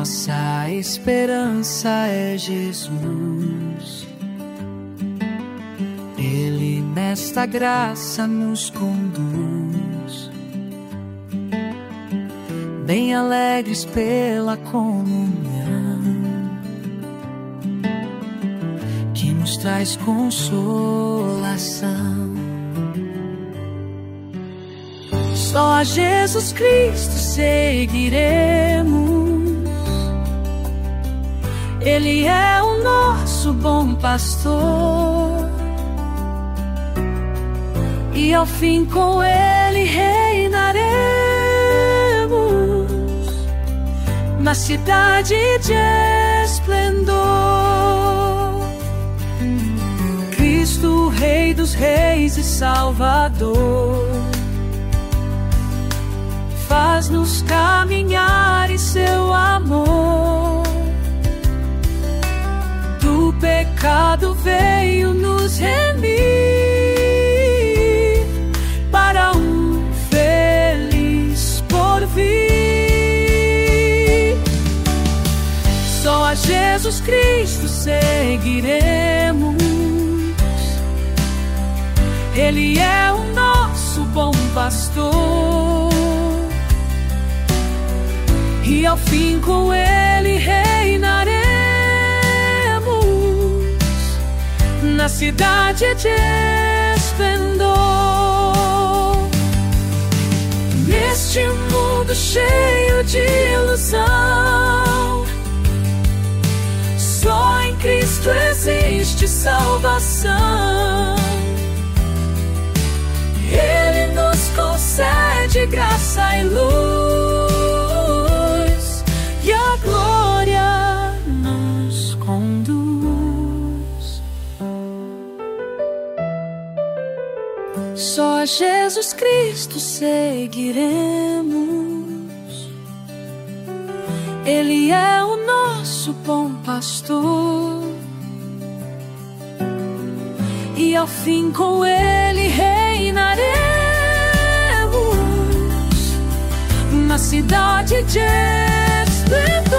Nossa esperança é Jesus. Ele nesta graça nos conduz, bem alegres pela comunhão, que nos traz consolação. Só a Jesus Cristo seguiremos. Ele é o nosso bom pastor, e ao fim com Ele reinaremos na cidade de esplendor. Cristo, Rei dos Reis e Salvador, faz-nos caminhar em seu amor. Do pecado veio nos remir para um feliz porvir. Só a Jesus Cristo seguiremos. Ele é o nosso bom pastor, e ao fim com Ele reinaremos na cidade de esplendor. Neste mundo cheio de ilusão, só em Cristo existe salvação. Ele nos concede graça e luz, e a glória nos conduz. Só a Jesus Cristo seguiremos. Ele é o nosso bom pastor, e ao fim com Ele reinaremos na cidade de esplendor.